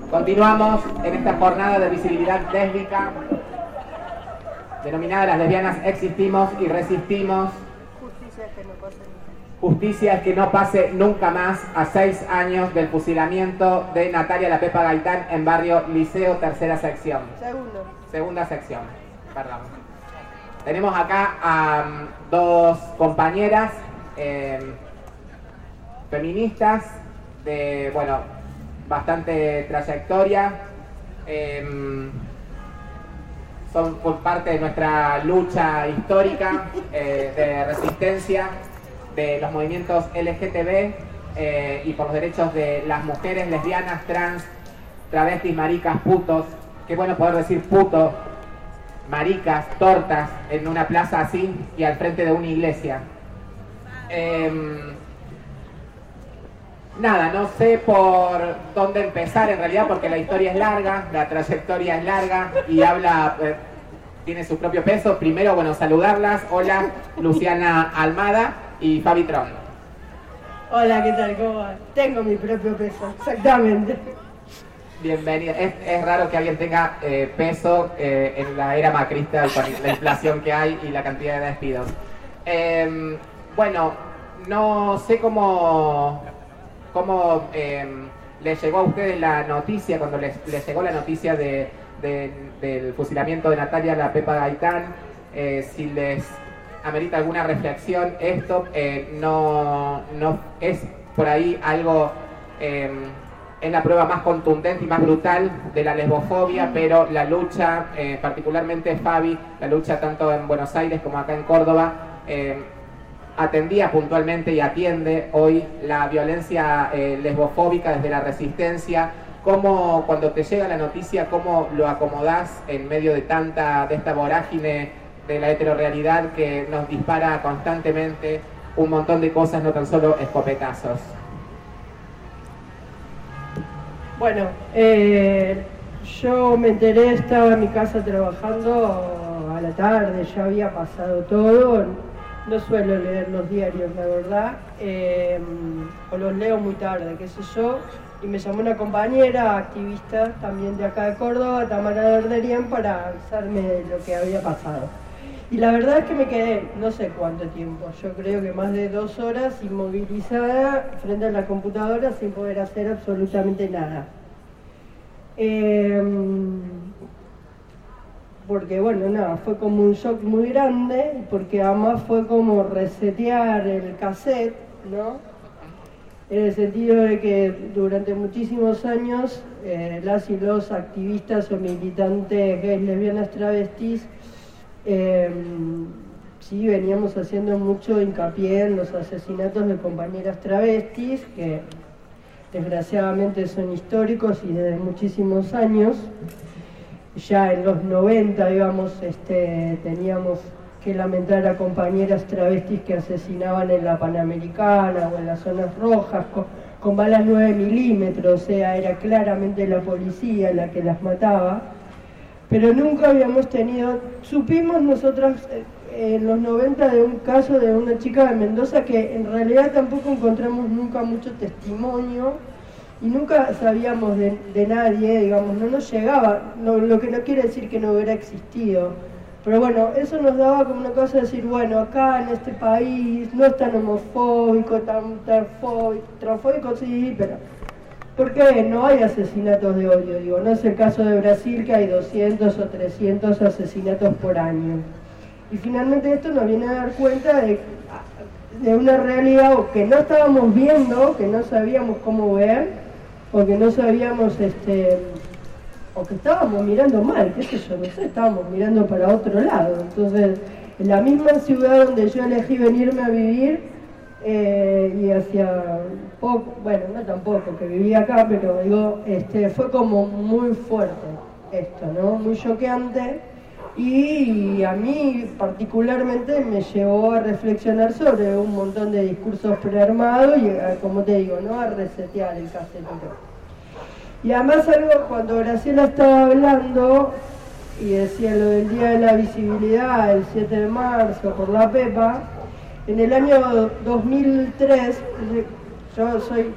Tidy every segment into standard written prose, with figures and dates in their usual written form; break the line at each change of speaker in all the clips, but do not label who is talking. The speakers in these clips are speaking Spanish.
Continuamos en esta jornada de visibilidad lésbica, denominada Las lesbianas existimos y resistimos. Justicia es que no pase nunca más, a 6 años del fusilamiento de Natalia La Pepa Gaitán en barrio Liceo, tercera sección. Segunda sección, perdón. Tenemos acá a dos compañeras feministas de, bueno, bastante trayectoria, son por parte de nuestra lucha histórica de resistencia de los movimientos LGTB y por los derechos de las mujeres lesbianas, trans, travestis, maricas, putos. Qué bueno poder decir puto, maricas, tortas en una plaza así y al frente de una iglesia. Nada, no sé por dónde empezar en realidad, porque la historia es larga, la trayectoria es larga y habla, tiene su propio peso. Primero, bueno, saludarlas. Hola, Luciana Almada y Fabi Tron.
Hola, ¿qué tal? ¿Cómo va? Tengo mi propio peso, exactamente.
Bienvenida. Es raro que alguien tenga peso en la era macrista con la inflación que hay y la cantidad de despidos. Bueno, no sé cómo les llegó a ustedes la noticia, cuando les llegó la noticia del fusilamiento de Natalia La Pepa Gaitán, si les amerita alguna reflexión esto. No es por ahí algo, es la prueba más contundente y más brutal de la lesbofobia, pero la lucha, particularmente Fabi, la lucha tanto en Buenos Aires como acá en Córdoba, atendía puntualmente y atiende hoy la violencia lesbofóbica desde la resistencia. ¿Cómo, cuando te llega la noticia, cómo lo acomodás en medio de esta vorágine de la heterorealidad que nos dispara constantemente un montón de cosas, no tan solo escopetazos?
Bueno, yo me enteré, estaba en mi casa trabajando a la tarde, ya había pasado todo. No suelo leer los diarios, la verdad, o los leo muy tarde, qué sé yo, y me llamó una compañera activista también de acá de Córdoba, Tamara Derderian, para avisarme de lo que había pasado. Y la verdad es que me quedé no sé cuánto tiempo, yo creo que más de 2 horas inmovilizada frente a la computadora sin poder hacer absolutamente nada. Porque bueno, nada, fue como un shock muy grande, porque además fue como resetear el cassette, ¿no? En el sentido de que durante muchísimos años las y los activistas o militantes gays, lesbianas, travestis, sí veníamos haciendo mucho hincapié en los asesinatos de compañeras travestis, que desgraciadamente son históricos y desde muchísimos años. Ya en los 90, digamos, teníamos que lamentar a compañeras travestis que asesinaban en la Panamericana o en las zonas rojas con balas 9 milímetros, o sea, era claramente la policía la que las mataba. Pero nunca habíamos tenido, supimos nosotras en los 90 de un caso de una chica de Mendoza que en realidad tampoco encontramos nunca mucho testimonio, y nunca sabíamos de nadie, digamos, no nos llegaba, lo que no quiere decir que no hubiera existido. Pero bueno, eso nos daba como una cosa de decir, bueno, acá en este país no es tan homofóbico, tan transfóbico, sí, pero ¿por qué no hay asesinatos de odio? Digo, no es el caso de Brasil, que hay 200 o 300 asesinatos por año. Y finalmente esto nos viene a dar cuenta de una realidad que no estábamos viendo, que no sabíamos cómo ver, o que no sabíamos, o que estábamos mirando mal, qué sé yo, no sé, estábamos mirando para otro lado. Entonces, en la misma ciudad donde yo elegí venirme a vivir, y hacia poco, bueno, no tampoco, que vivía acá, pero digo, fue como muy fuerte esto, ¿no? Muy choqueante, y a mí particularmente me llevó a reflexionar sobre un montón de discursos prearmados y, como te digo, ¿no? A resetear el casetito. Y además algo, cuando Graciela estaba hablando y decía lo del Día de la Visibilidad, el 7 de marzo, por la Pepa, en el año 2003, yo soy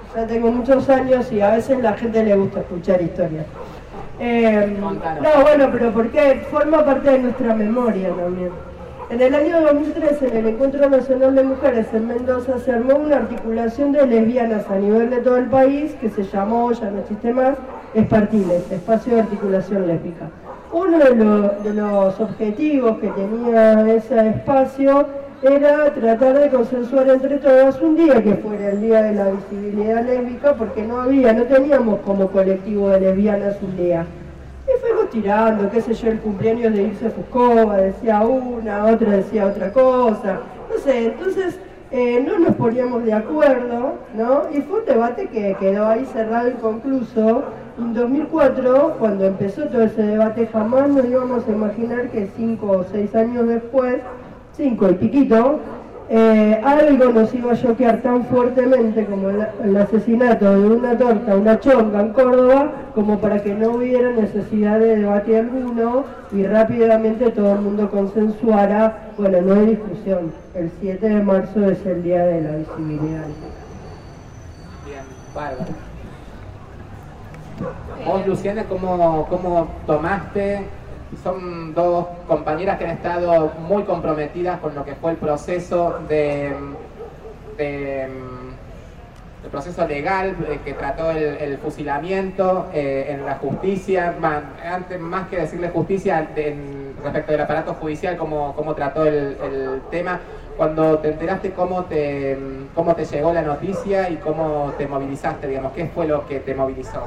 ya tengo muchos años y a veces la gente le gusta escuchar historias. No, bueno, pero porque forma parte de nuestra memoria también. En el año 2013, en el Encuentro Nacional de Mujeres en Mendoza, se armó una articulación de lesbianas a nivel de todo el país que se llamó, ya no existe más, Espartiles, Espacio de Articulación Lésbica. Uno de los objetivos que tenía ese espacio era tratar de consensuar entre todas un día que fuera el Día de la Visibilidad Lésbica, porque no teníamos como colectivo de lesbianas un día. Y fuimos tirando, qué sé yo, el cumpleaños de Ilse Fuscova, decía una, otra decía otra cosa, no sé, entonces no nos poníamos de acuerdo, ¿no? Y fue un debate que quedó ahí cerrado, inconcluso. En 2004, cuando empezó todo ese debate, jamás nos íbamos a imaginar que 5 o 6 años después, 5 y piquito, algo nos iba a choquear tan fuertemente como el asesinato de una torta, una chonga en Córdoba, como para que no hubiera necesidad de debate alguno y rápidamente todo el mundo consensuara, bueno, no hay discusión, el 7 de marzo es el Día de la Visibilidad.
Bien, bárbaro. Vos, Luciana, ¿cómo tomaste? Son dos compañeras que han estado muy comprometidas con lo que fue el proceso el proceso legal que trató el fusilamiento en la justicia, antes más que decirle justicia respecto del aparato judicial, cómo trató el tema. Cuando te enteraste, ¿cómo te llegó la noticia y cómo te movilizaste, digamos? ¿Qué fue lo que te movilizó?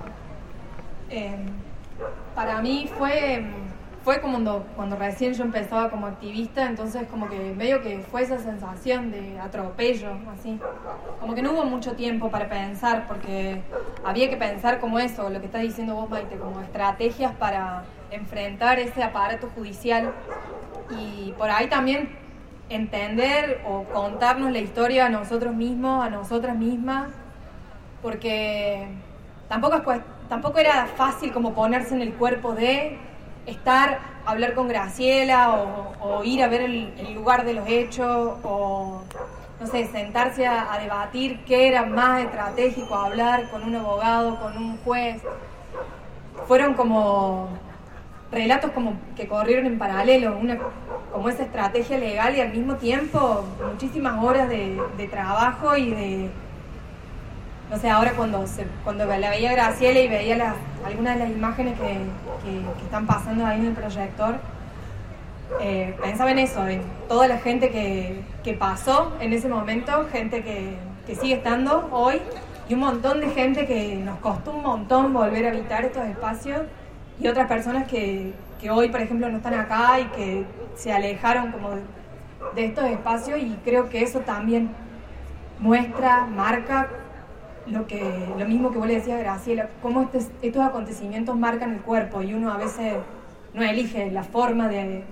Para mí fue como cuando recién yo empezaba como activista, entonces como que medio que fue esa sensación de atropello, así. Como que no hubo mucho tiempo para pensar, porque había que pensar como eso, lo que estás diciendo vos, Maite, como estrategias para enfrentar ese aparato judicial y por ahí también entender o contarnos la historia a nosotros mismos, a nosotras mismas, porque tampoco era fácil como ponerse en el cuerpo de hablar con Graciela o ir a ver el lugar de los hechos o, no sé, sentarse a debatir qué era más estratégico, hablar con un abogado, con un juez. Fueron como relatos como que corrieron en paralelo, como esa estrategia legal y al mismo tiempo muchísimas horas de trabajo y de... No sé, ahora cuando la veía Graciela y veía algunas de las imágenes que están pasando ahí en el proyector, pensaba en eso, en toda la gente que pasó en ese momento, gente que sigue estando hoy, y un montón de gente que nos costó un montón volver a habitar estos espacios, y otras personas que hoy, por ejemplo, no están acá y que se alejaron como de estos espacios, y creo que eso también marca lo mismo que vos le decías, Graciela, cómo estos acontecimientos marcan el cuerpo y uno a veces no elige la forma de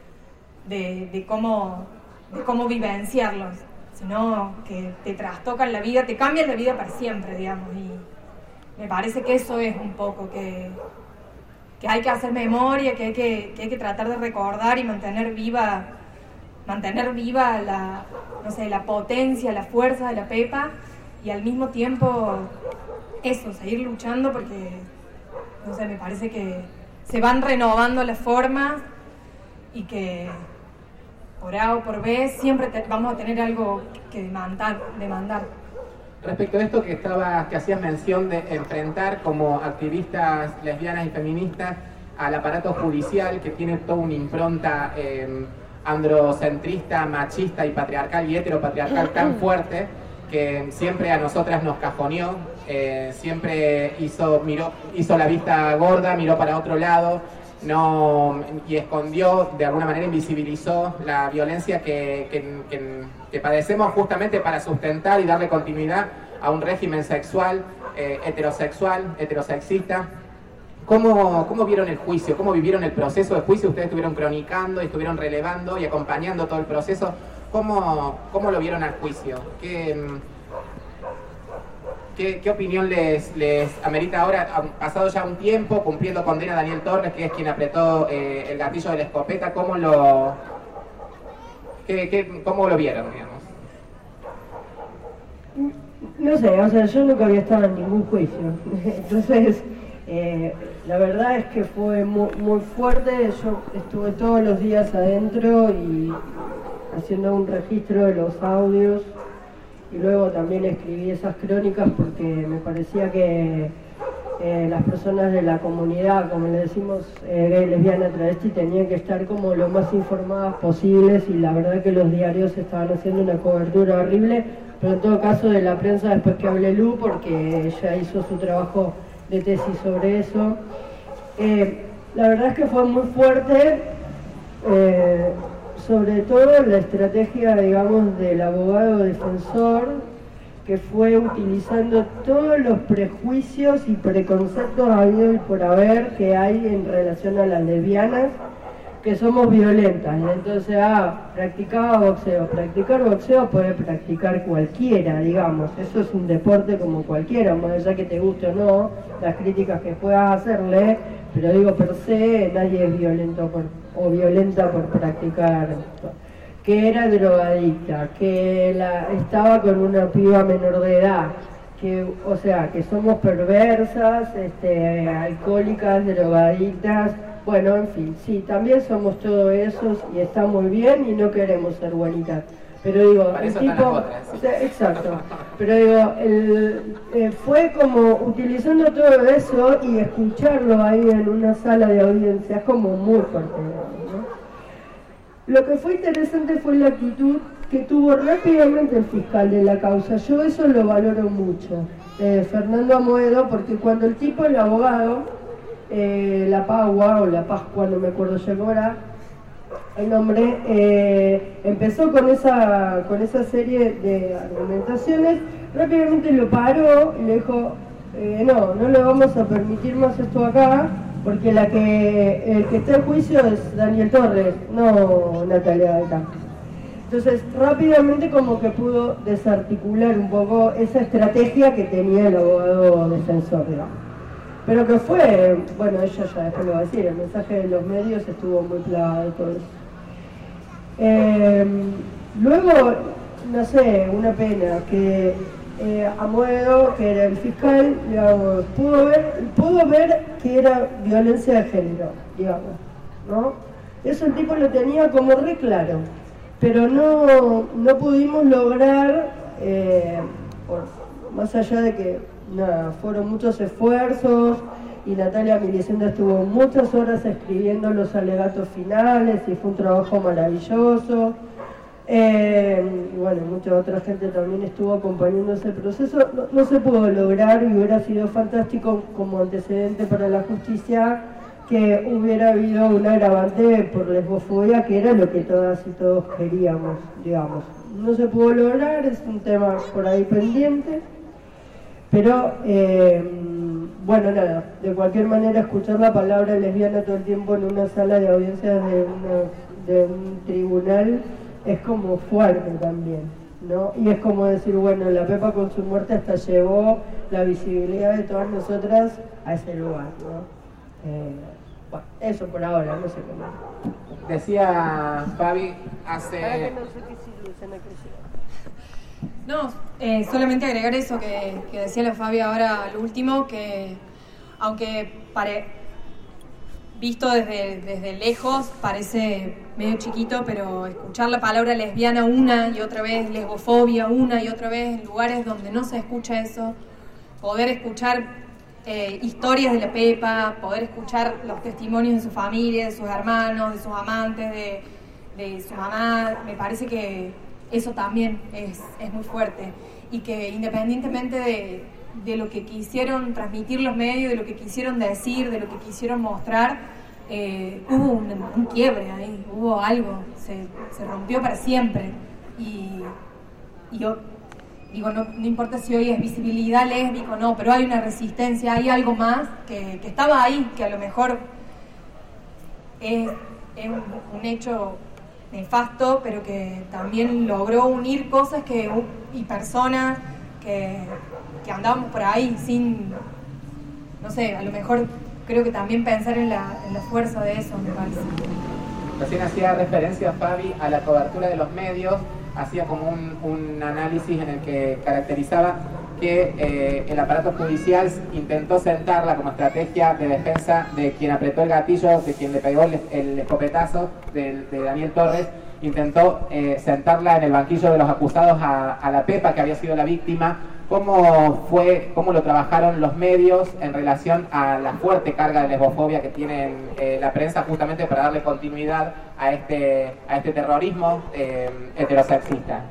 cómo vivenciarlos, sino que te trastocan la vida, te cambian la vida para siempre, digamos, y me parece que eso es un poco que hay que hacer memoria, que hay que tratar de recordar y mantener viva la potencia, la fuerza de la Pepa. Y al mismo tiempo, eso, seguir luchando porque, no sé, me parece que se van renovando las formas y que por A o por B siempre vamos a tener algo que demandar.
Respecto a esto que hacías mención de enfrentar como activistas lesbianas y feministas al aparato judicial que tiene toda una impronta androcentrista, machista y patriarcal y heteropatriarcal tan fuerte, que siempre a nosotras nos cajoneó, siempre hizo la vista gorda, miró para otro lado, y escondió, de alguna manera invisibilizó la violencia que padecemos justamente para sustentar y darle continuidad a un régimen sexual, heterosexista. ¿Cómo vieron el juicio? ¿Cómo vivieron el proceso de juicio? Ustedes estuvieron cronicando y estuvieron relevando y acompañando todo el proceso. ¿Cómo lo vieron al juicio? ¿Qué opinión les amerita ahora, pasado ya un tiempo, cumpliendo condena Daniel Torres, que es quien apretó el gatillo de la escopeta? ¿Cómo lo vieron, digamos?
No sé, o sea, yo nunca había estado en ningún juicio. Entonces, la verdad es que fue muy fuerte. Yo estuve todos los días adentro y haciendo un registro de los audios. Y luego también escribí esas crónicas porque me parecía que las personas de la comunidad, como le decimos, gay, lesbiana, travesti, tenían que estar como lo más informadas posibles, y la verdad que los diarios estaban haciendo una cobertura horrible, pero en todo caso de la prensa después que hablé Lu, porque ella hizo su trabajo de tesis sobre eso. La verdad es que fue muy fuerte, sobre todo la estrategia, digamos, del abogado defensor, que fue utilizando todos los prejuicios y preconceptos habidos y por haber que hay en relación a las lesbianas, que somos violentas. Y entonces, practicaba boxeo. Practicar boxeo puede practicar cualquiera, digamos. Eso es un deporte como cualquiera, más allá que te guste o no, las críticas que puedas hacerle, pero digo, per se, nadie es violento o violenta por practicar. Que era drogadicta, que estaba con una piba menor de edad, que, o sea, que somos perversas, alcohólicas, drogadictas, bueno, en fin, sí, también somos todo eso y está muy bien y no queremos ser bonitas. Pero digo,
para
el
eso
tipo,
están las otras, sí.
o sea, exacto, pero digo, fue como utilizando todo eso y escucharlo ahí en una sala de audiencia, es como muy fuerte, ¿no? Lo que fue interesante fue la actitud que tuvo rápidamente el fiscal de la causa. Yo eso lo valoro mucho, Fernando Amoedo, porque cuando el tipo, el abogado, La Pagua o La Pascua, no me acuerdo ya cómo era el nombre, empezó con esa serie de argumentaciones, rápidamente lo paró y le dijo, no le vamos a permitir más esto acá, porque el que está en juicio es Daniel Torres, no Natalia Gaitán. Entonces, rápidamente como que pudo desarticular un poco esa estrategia que tenía el abogado defensor, digamos. Pero que fue, bueno, ella ya después lo va a decir, el mensaje de los medios estuvo muy clavado y todo eso. Luego, no sé, una pena que Amoedo, que era el fiscal, digamos, pudo ver que era violencia de género, digamos, ¿no? Eso el tipo lo tenía como re claro, pero no pudimos lograr, más allá de que nada, fueron muchos esfuerzos y Natalia Milicenda estuvo muchas horas escribiendo los alegatos finales y fue un trabajo maravilloso. Y bueno, mucha otra gente también estuvo acompañando ese proceso. No se pudo lograr, y hubiera sido fantástico como antecedente para la justicia que hubiera habido un agravante por lesbofobia, que era lo que todas y todos queríamos, digamos. No se pudo lograr, es un tema por ahí pendiente, pero bueno, nada, de cualquier manera escuchar la palabra lesbiana todo el tiempo en una sala de audiencias de un tribunal es como fuerte también, ¿no? Y es como decir, bueno, la Pepa con su muerte hasta llevó la visibilidad de todas nosotras a ese lugar, ¿no? Bueno, eso por ahora, no sé cómo.
Decía Fabi hace...
Ahora que no sé qué si Luciana creció.
No, solamente agregar eso que decía la Fabi ahora al último, que aunque visto desde lejos parece medio chiquito, pero escuchar la palabra lesbiana una y otra vez, lesbofobia una y otra vez en lugares donde no se escucha eso, poder escuchar historias de la Pepa, poder escuchar los testimonios de su familia, de sus hermanos, de sus amantes, de su mamá, me parece que eso también es muy fuerte, y que independientemente de lo que quisieron transmitir los medios, de lo que quisieron decir, de lo que quisieron mostrar, hubo un quiebre ahí, hubo algo, se rompió para siempre, y yo digo, no importa si hoy es visibilidad lésbica o no, pero hay una resistencia, hay algo más que estaba ahí, que a lo mejor es un hecho nefasto, pero que también logró unir cosas y personas que andábamos por ahí sin, no sé, a lo mejor creo que también pensar en la fuerza de eso, me parece.
Recién hacía referencia, Fabi, a la cobertura de los medios, hacía como un análisis en el que caracterizaba que el aparato judicial intentó sentarla como estrategia de defensa de quien apretó el gatillo, de quien le pegó el escopetazo de Daniel Torres. Intentó sentarla en el banquillo de los acusados a la Pepa, que había sido la víctima. ¿Cómo lo trabajaron los medios en relación a la fuerte carga de lesbofobia que tienen la prensa, justamente para darle continuidad a este terrorismo heterosexista?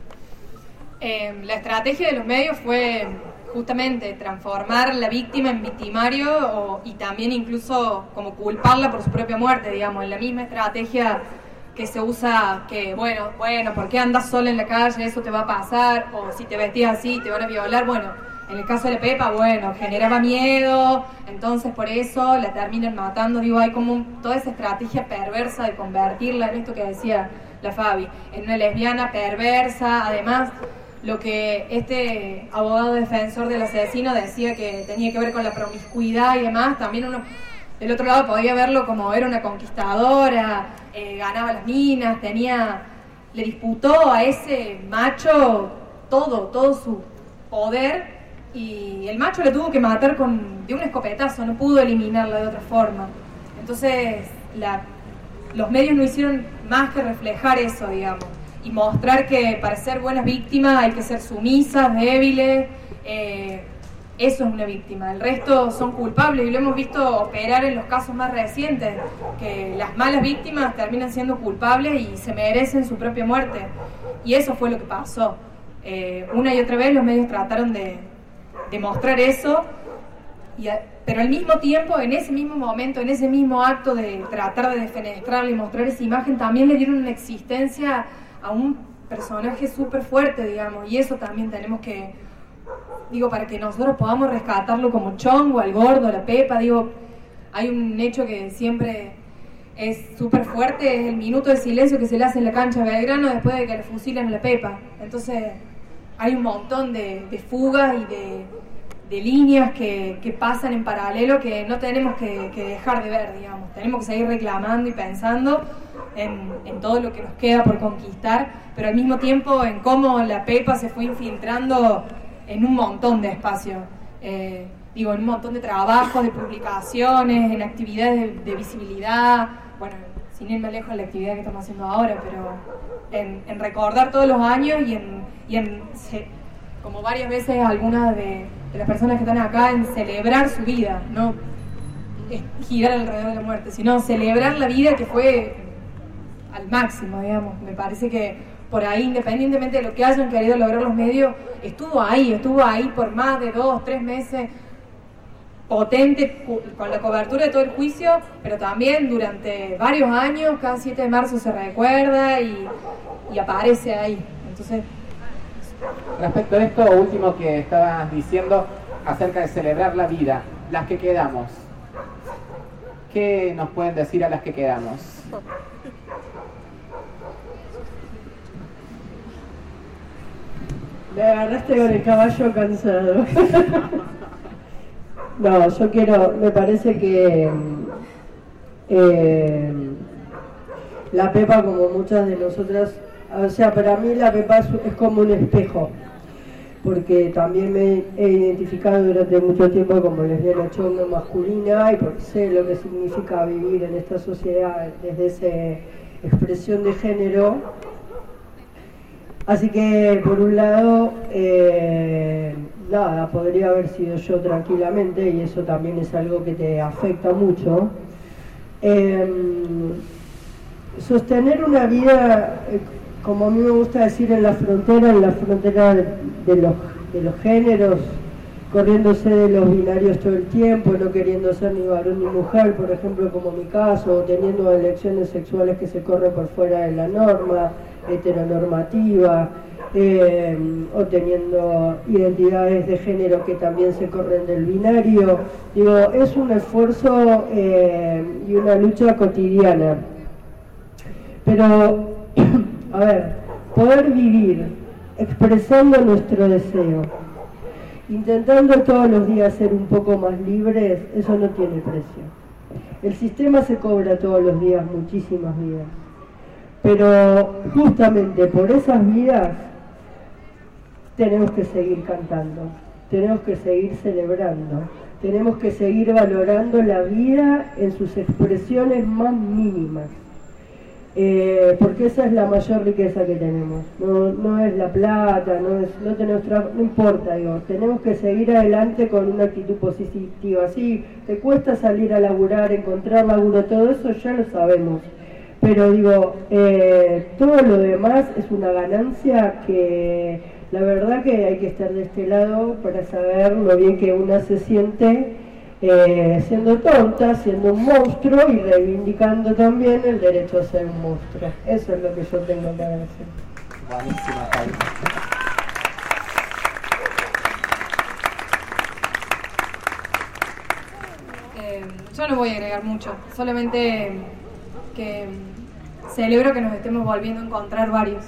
La estrategia de los medios fue justamente transformar la víctima en victimario y también incluso como culparla por su propia muerte, digamos, en la misma estrategia que se usa, que bueno, ¿por qué andas sola en la calle? Eso te va a pasar, o si te vestías así te van a violar. Bueno, en el caso de la Pepa, bueno, generaba miedo, entonces por eso la terminan matando. Digo, hay como toda esa estrategia perversa de convertirla en esto que decía la Fabi, en una lesbiana perversa. Además, lo que este abogado defensor del asesino decía que tenía que ver con la promiscuidad y demás, también uno del otro lado podía verlo como era una conquistadora, ganaba las minas, le disputó a ese macho todo su poder, y el macho le tuvo que matar de un escopetazo, no pudo eliminarla de otra forma. Entonces los medios no hicieron más que reflejar eso, digamos, y mostrar que para ser buenas víctimas hay que ser sumisas, débiles. Eso es una víctima, el resto son culpables, y lo hemos visto operar en los casos más recientes, que las malas víctimas terminan siendo culpables y se merecen su propia muerte, y eso fue lo que pasó. Una y otra vez los medios trataron de mostrar eso, pero al mismo tiempo, en ese mismo momento, en ese mismo acto de tratar de defenestrarle y mostrar esa imagen, también le dieron una existencia a un personaje súper fuerte, digamos, y eso también tenemos que, digo, para que nosotros podamos rescatarlo como Chongo, al gordo, a la Pepa. Digo, hay un hecho que siempre es súper fuerte, es el minuto de silencio que se le hace en la cancha de Belgrano después de que le fusilan a la Pepa. Entonces hay un montón de fugas y de líneas que pasan en paralelo, que no tenemos que dejar de ver, digamos. Tenemos que seguir reclamando y pensando en todo lo que nos queda por conquistar, pero al mismo tiempo en cómo la Pepa se fue infiltrando en un montón de espacios, en un montón de trabajos, de publicaciones, en actividades de visibilidad, bueno, sin ir más lejos de la actividad que estamos haciendo ahora, pero en recordar todos los años y en como varias veces algunas de las personas que están acá, en celebrar su vida, no girar alrededor de la muerte, sino celebrar la vida que fue al máximo, digamos. Me parece que por ahí, independientemente de lo que hayan querido lograr los medios, estuvo ahí por más de 2 o 3 meses, potente, con la cobertura de todo el juicio, pero también durante varios años. Cada 7 de marzo se recuerda y aparece ahí. Entonces,
respecto a esto último que estabas diciendo acerca de celebrar la vida, las que quedamos, ¿qué nos pueden decir a las que quedamos?
Me agarraste con el caballo cansado. No, me parece que la Pepa, como muchas de nosotras, o sea, para mí la Pepa es como un espejo, porque también me he identificado durante mucho tiempo como lesbiana chongo masculina, y porque sé lo que significa vivir en esta sociedad desde esa expresión de género. Así que, por un lado, podría haber sido yo tranquilamente, y eso también es algo que te afecta mucho. Sostener una vida, como a mí me gusta decir, en la frontera de los géneros, corriéndose de los binarios todo el tiempo, no queriendo ser ni varón ni mujer, por ejemplo, como mi caso, o teniendo elecciones sexuales que se corren por fuera de la norma heteronormativa, o teniendo identidades de género que también se corren del binario. Digo, es un esfuerzo y una lucha cotidiana. Pero, a ver, poder vivir expresando nuestro deseo, intentando todos los días ser un poco más libres, eso no tiene precio. El sistema se cobra todos los días muchísimas vidas, pero justamente por esas vidas tenemos que seguir cantando, tenemos que seguir celebrando, tenemos que seguir valorando la vida en sus expresiones más mínimas. Porque esa es la mayor riqueza que tenemos, no es la plata, no tenemos trabajo, no importa, digo, tenemos que seguir adelante con una actitud positiva. Sí, te cuesta salir a laburar, encontrar laburo, todo eso ya lo sabemos, pero digo, todo lo demás es una ganancia que la verdad que hay que estar de este lado para saber lo bien que una se siente siendo tonta, siendo un monstruo y reivindicando también el derecho a ser un monstruo. Eso es lo que yo tengo para decir.
Buenísima, Javi.
Yo no voy a agregar mucho, solamente que celebro que nos estemos volviendo a encontrar varios.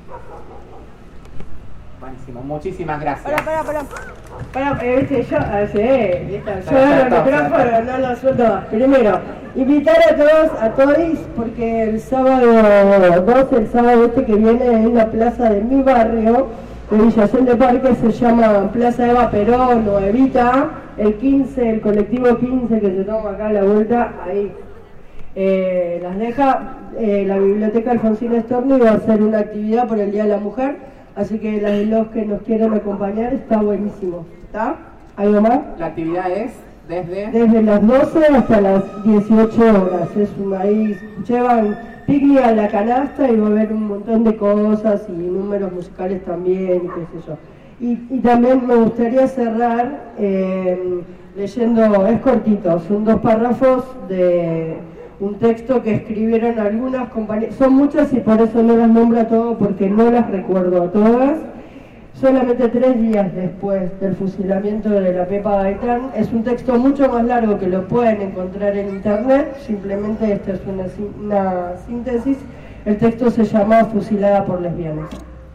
Buenísimo, muchísimas gracias.
Viste, yo el micrófono no lo suelto más. Primero, invitar a todos, porque el sábado 2, el sábado que viene en la plaza de mi barrio, de Villazón de Parque, se llama Plaza Eva Perón o Evita, el 15, el colectivo 15 que se toma acá a la vuelta, ahí. Las deja la Biblioteca Alfonsina Storni, va a hacer una actividad por el Día de la Mujer. Así que los que nos quieran acompañar está buenísimo. ¿Está? ¿Algo más?
La actividad es desde
las 12 hasta las 18 horas. Ahí llevan picnic a la canasta y va a haber un montón de cosas y números musicales también, y qué sé yo. Y también me gustaría cerrar leyendo, es cortito, son 2 párrafos de un texto que escribieron algunas compañeras, son muchas y por eso no las nombro a todas porque no las recuerdo a todas, solamente 3 días después del fusilamiento de la Pepa Gaitán. Es un texto mucho más largo que lo pueden encontrar en internet, simplemente esta es una síntesis. El texto se llama Fusilada por lesbianas.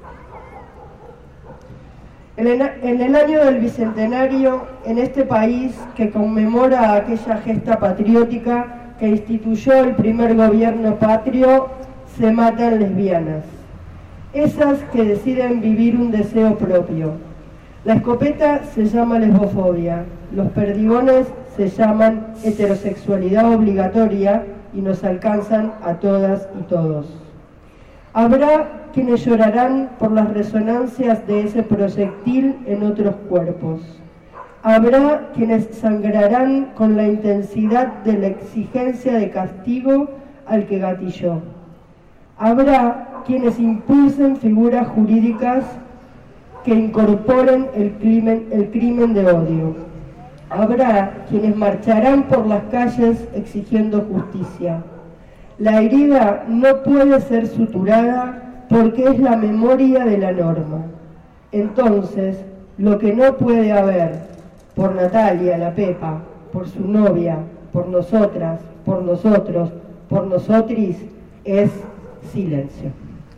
En el año del Bicentenario, en este país que conmemora aquella gesta patriótica que instituyó el primer gobierno patrio, se matan lesbianas, esas que deciden vivir un deseo propio. La escopeta se llama lesbofobia, los perdigones se llaman heterosexualidad obligatoria y nos alcanzan a todas y todos. Habrá quienes llorarán por las resonancias de ese proyectil en otros cuerpos. Habrá quienes sangrarán con la intensidad de la exigencia de castigo al que gatilló. Habrá quienes impulsen figuras jurídicas que incorporen el crimen de odio. Habrá quienes marcharán por las calles exigiendo justicia. La herida no puede ser suturada porque es la memoria de la norma. Entonces, lo que no puede haber por Natalia, la Pepa, por su novia, por nosotras, por nosotros, por nosotris, es silencio.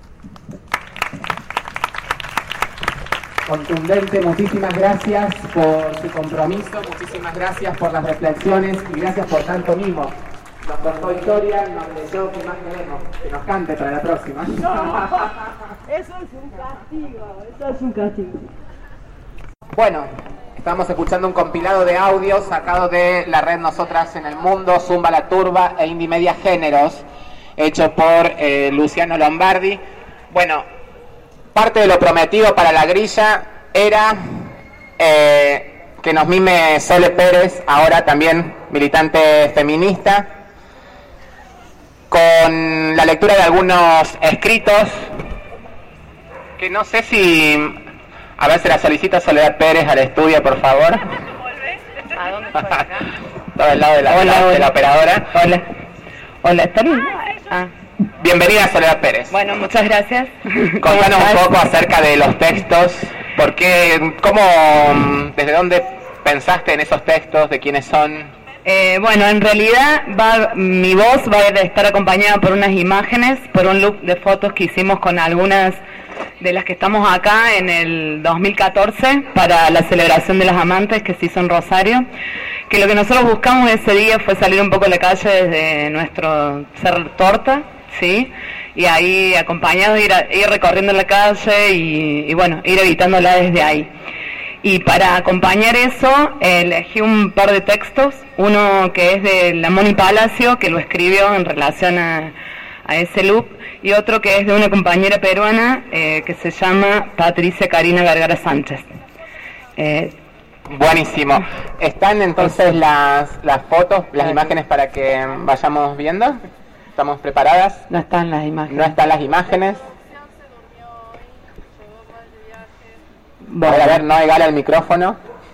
Contundente, muchísimas gracias por su compromiso, muchísimas gracias por las reflexiones y gracias por tanto mimo. Nos contó historia, nos leyó, ¿qué más queremos? Que nos cante para la próxima.
No, eso es un castigo,
Bueno, estamos escuchando un compilado de audios sacado de la red Nosotras en el Mundo, Zumba la Turba e Indie Media Géneros, hecho por Luciano Lombardi. Bueno, parte de lo prometido para la grilla era que nos mime Sole Pérez, ahora también militante feminista, con la lectura de algunos escritos que no sé si... A ver, se la solicita Soledad Pérez al estudio, por favor.
¿A dónde fue acá?
Todo al lado de la operadora.
Hola, ¿está bien?
Bienvenida, Soledad Pérez.
Bueno, muchas gracias.
Contanos un poco acerca de los textos. ¿Por qué? ¿Cómo? ¿Desde dónde pensaste en esos textos? ¿De quiénes son?
Bueno, en realidad mi voz va a estar acompañada por unas imágenes, por un look de fotos que hicimos con algunas de las que estamos acá en el 2014 para la celebración de las amantes que se hizo en Rosario, que lo que nosotros buscamos ese día fue salir un poco a la calle desde nuestro ser torta, ¿sí? y ahí acompañados ir recorriendo la calle y bueno, ir evitándola desde ahí. Y para acompañar eso elegí un par de textos, uno que es de la Moni Palacio, que lo escribió en relación a ese loop, y otro que es de una compañera peruana que se llama Patricia Karina Vergara Sánchez.
Buenísimo. ¿Están entonces las fotos, las imágenes para que vayamos viendo? ¿Estamos preparadas?
No están las imágenes.
No están las imágenes.
Bueno.
A ver, no egala el micrófono.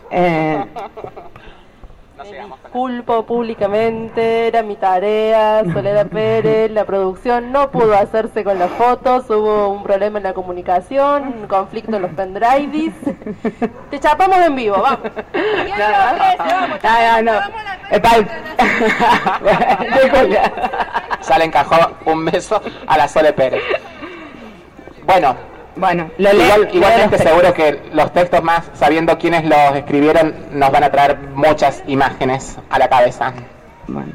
Disculpo públicamente, era mi tarea. Soledad Pérez, la producción no pudo hacerse con las fotos, hubo un problema en la comunicación, un conflicto en los pendrives. Te chapamos en vivo, vamos.
No.
Ya le encajó un beso a la Sole Pérez. Bueno, igualmente seguro que los textos, más sabiendo quiénes los escribieron, nos van a traer muchas imágenes a la cabeza.
Bueno.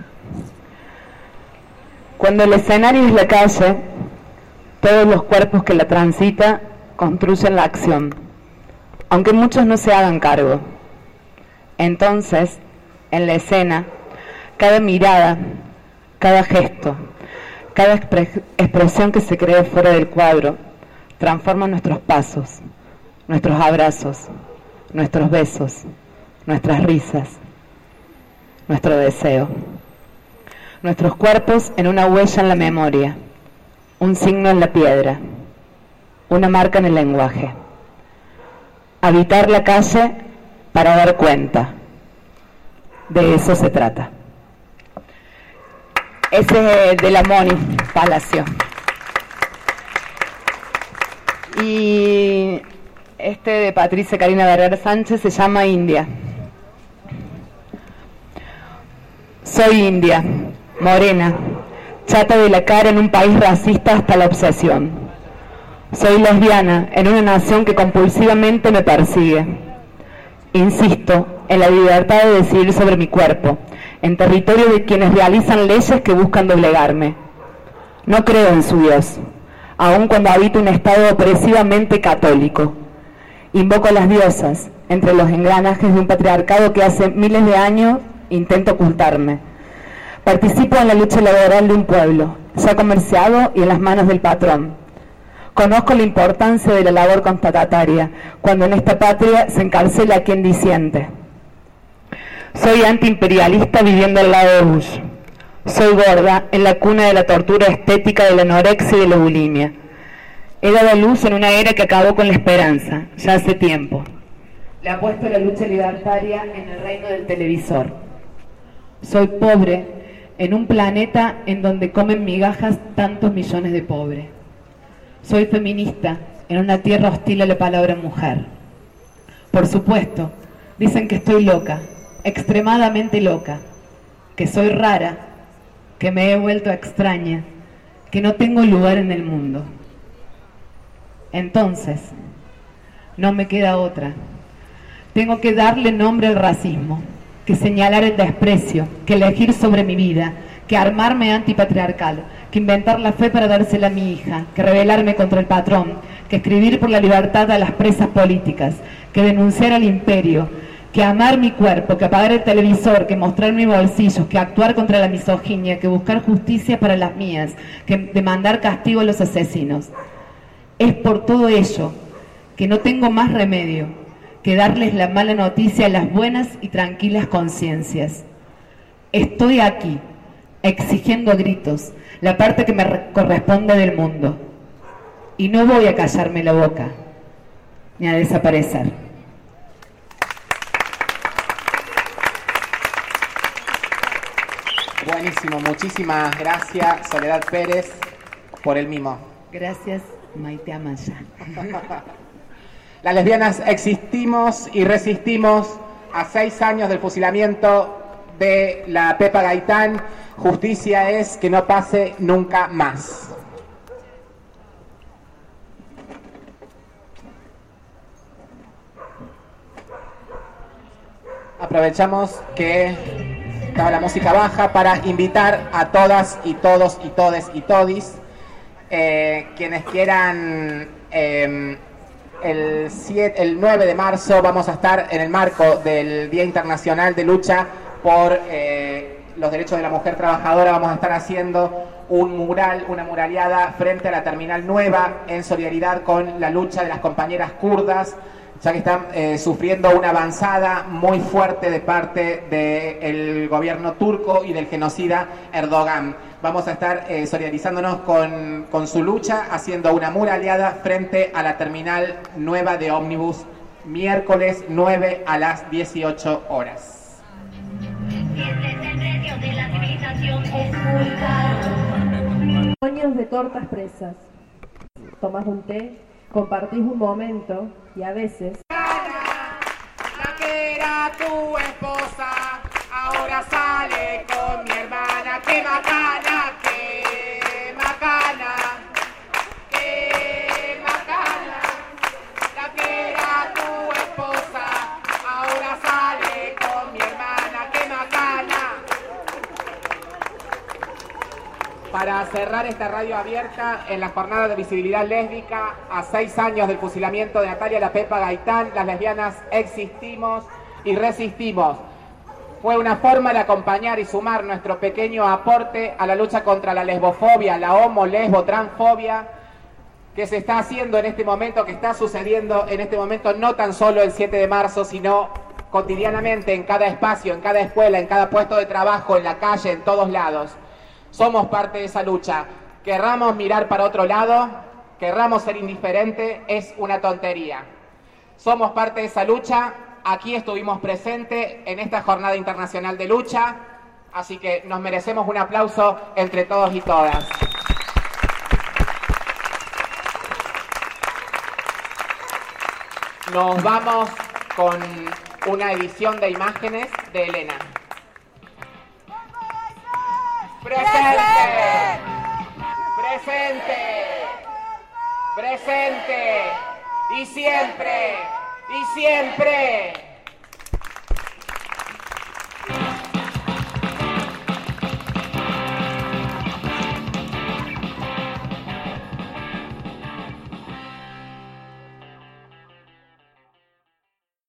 Cuando el escenario es la calle, todos los cuerpos que la transitan construyen la acción, aunque muchos no se hagan cargo. Entonces, en la escena, cada mirada, cada gesto, cada expresión que se cree fuera del cuadro, transforma nuestros pasos, nuestros abrazos, nuestros besos, nuestras risas, nuestro deseo, nuestros cuerpos en una huella en la memoria, un signo en la piedra, una marca en el lenguaje. Habitar la calle para dar cuenta. De eso se trata. Ese es de la Moni Palacio. Y este de Patricia Karina Vergara Sánchez se llama India. Soy india, morena, chata de la cara en un país racista hasta la obsesión. Soy lesbiana en una nación que compulsivamente me persigue. Insisto en la libertad de decidir sobre mi cuerpo, en territorio de quienes realizan leyes que buscan doblegarme. No creo en su Dios, aun cuando habito un estado opresivamente católico. Invoco a las diosas entre los engranajes de un patriarcado que hace miles de años intenta ocultarme. Participo en la lucha laboral de un pueblo, ya comerciado y en las manos del patrón. Conozco la importancia de la labor constatataria, cuando en esta patria se encarcela a quien disiente. Soy antiimperialista viviendo al lado de Bush. Soy gorda en la cuna de la tortura estética de la anorexia y de la bulimia. He dado luz en una era que acabó con la esperanza, ya hace tiempo. Le apuesto a la lucha libertaria en el reino del televisor. Soy pobre en un planeta en donde comen migajas tantos millones de pobres. Soy feminista en una tierra hostil a la palabra mujer. Por supuesto, dicen que estoy loca, extremadamente loca, que soy rara, que me he vuelto extraña, que no tengo lugar en el mundo. Entonces, no me queda otra. Tengo que darle nombre al racismo, que señalar el desprecio, que elegir sobre mi vida, que armarme antipatriarcal, que inventar la fe para dársela a mi hija, que rebelarme contra el patrón, que escribir por la libertad a las presas políticas, que denunciar al imperio, que amar mi cuerpo, que apagar el televisor, que mostrar mis bolsillos, que actuar contra la misoginia, que buscar justicia para las mías, que demandar castigo a los asesinos. Es por todo ello que no tengo más remedio que darles la mala noticia a las buenas y tranquilas conciencias. Estoy aquí, exigiendo a gritos la parte que me corresponde del mundo. Y no voy a callarme la boca, ni a desaparecer.
Buenísimo, muchísimas gracias, Soledad Pérez, por el mimo.
Gracias, Maite Amaya.
Las lesbianas existimos y resistimos a 6 años del fusilamiento de la Pepa Gaitán. Justicia es que no pase nunca más. Aprovechamos que estaba la música baja para invitar a todas y todos y todes y todis Quienes quieran, el 9 de marzo vamos a estar en el marco del Día Internacional de Lucha por los Derechos de la Mujer Trabajadora. Vamos a estar haciendo un mural, una muraleada frente a la Terminal Nueva en solidaridad con la lucha de las compañeras kurdas, ya que están sufriendo una avanzada muy fuerte de parte del gobierno turco y del genocida Erdogan. Vamos a estar solidarizándonos con su lucha, haciendo una muraleada frente a la Terminal Nueva de ómnibus, miércoles 9 a las 18 horas.
Años de tortas presas. Tomás un té, compartís un momento y a veces...
La que era tu esposa, ahora sale con mi hermana. ¡Qué macana, qué macana, qué macana! La que era tu esposa, ahora sale con mi hermana. ¡Qué macana! Para cerrar esta radio abierta en la jornada de visibilidad lésbica, a 6 años del fusilamiento de Natalia La Pepa Gaitán, las lesbianas existimos y resistimos. Fue una forma de acompañar y sumar nuestro pequeño aporte a la lucha contra la lesbofobia, la transfobia que se está haciendo en este momento, que está sucediendo en este momento, no tan solo el 7 de marzo, sino cotidianamente en cada espacio, en cada escuela, en cada puesto de trabajo, en la calle, en todos lados. Somos parte de esa lucha. Querramos mirar para otro lado, querramos ser indiferentes, es una tontería. Somos parte de esa lucha, aquí estuvimos presentes en esta jornada internacional de lucha, así que nos merecemos un aplauso entre todos y todas. Nos vamos con una edición de imágenes de Elena. ¡Presente! ¡Presente! ¡Presente! ¡Y siempre! ¡Y siempre!